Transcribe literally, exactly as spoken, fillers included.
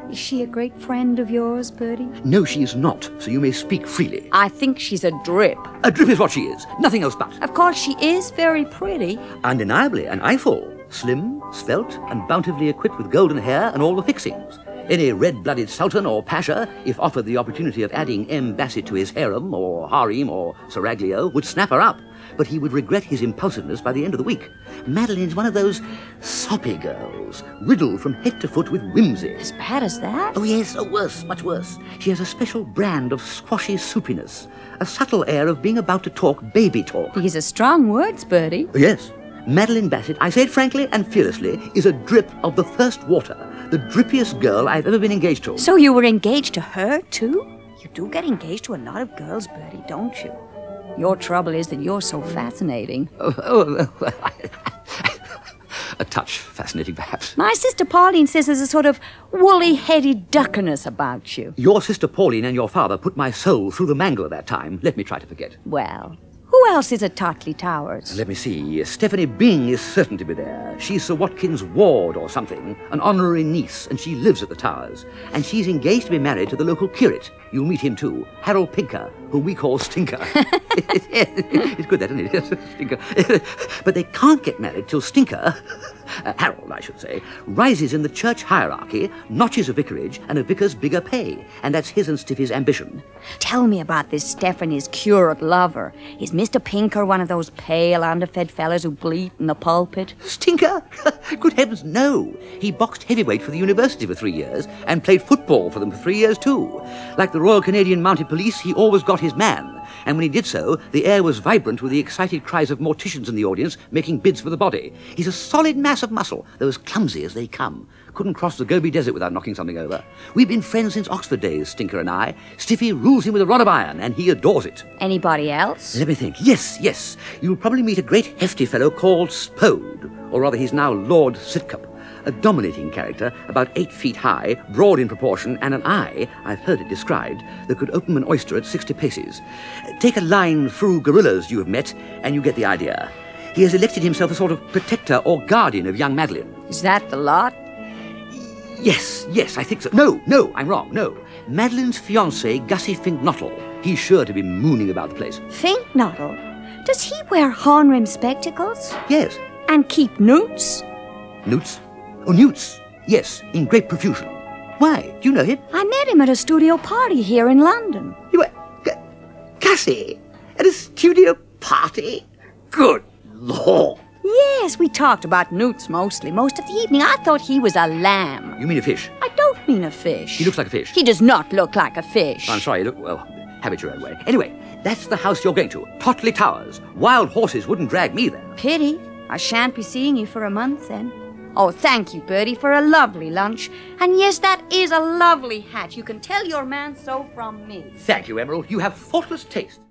Is she a great friend of yours, Bertie? No, she is not, so you may speak freely. I think she's a drip. A drip is what she is, nothing else but. Of course, she is very pretty. Undeniably an eyeful. Slim, svelte, and bountifully equipped with golden hair and all the fixings. Any red-blooded sultan or pasha, if offered the opportunity of adding M. Bassett to his harem, or harem, or seraglio, would snap her up. But he would regret his impulsiveness by the end of the week. Madeline's one of those soppy girls, riddled from head to foot with whimsy. As bad as that? Oh, yes, oh, worse, much worse. She has a special brand of squashy soupiness, a subtle air of being about to talk baby talk. These are strong words, Bertie. Oh, yes. Madeline Bassett, I say it frankly and fearlessly, is a drip of the first water, the drippiest girl I've ever been engaged to. So you were engaged to her, too? You do get engaged to a lot of girls, Bertie, don't you? Your trouble is that you're so fascinating. Oh, oh, oh a touch fascinating, perhaps. My sister Pauline says there's a sort of woolly-headed duckiness about you. Your sister Pauline and your father put my soul through the mangle at that time. Let me try to forget. Well, who else is at Totley Towers? Let me see. Stephanie Byng is certain to be there. She's Sir Watkins Ward or something, an honorary niece, and she lives at the Towers. And she's engaged to be married to the local curate. You'll meet him too, Harold Pinker, whom we call Stinker. It's good, that, isn't it? Stinker. But they can't get married till Stinker, uh, Harold, I should say, rises in the church hierarchy, notches a vicarage, and a vicar's bigger pay. And that's his and Stiffy's ambition. Tell me about this Stephanie's curate lover. Is Mister Pinker one of those pale, underfed fellas who bleat in the pulpit? Stinker? Good heavens, no. He boxed heavyweight for the university for three years and played football for them for three years too. Like the Royal Canadian Mounted Police, he always got his man. And when he did so, the air was vibrant with the excited cries of morticians in the audience making bids for the body. He's a solid mass of muscle, though as clumsy as they come. Couldn't cross the Gobi Desert without knocking something over. We've been friends since Oxford days, Stinker and I. Stiffy rules him with a rod of iron, and he adores it. Anybody else? Let me think. Yes, yes. You'll probably meet a great hefty fellow called Spode, or rather he's now Lord Sidcup. A dominating character, about eight feet high, broad in proportion, and an eye, I've heard it described, that could open an oyster at sixty paces. Take a line through gorillas you have met, and you get the idea. He has elected himself a sort of protector or guardian of young Madeline. Is that the lot? Yes, yes, I think so. No, no, I'm wrong, no. Madeline's fiancé, Gussie Finknottle. He's sure to be mooning about the place. Finknottle? Does he wear horn-rimmed spectacles? Yes. And keep newts? Newts? Oh, newts. Yes, in great profusion. Why? Do you know him? I met him at a studio party here in London. You were... G- Gussie? At a studio party? Good Lord. Yes, we talked about newts mostly, most of the evening. I thought he was a lamb. You mean a fish? I don't mean a fish. He looks like a fish. He does not look like a fish. I'm sorry, look, well, have it your own way. Anyway, that's the house you're going to. Totley Towers. Wild horses wouldn't drag me there. Pity. I shan't be seeing you for a month then. Oh, thank you, Bertie, for a lovely lunch. And yes, that is a lovely hat. You can tell your man so from me. Thank you, Emerald. You have faultless taste.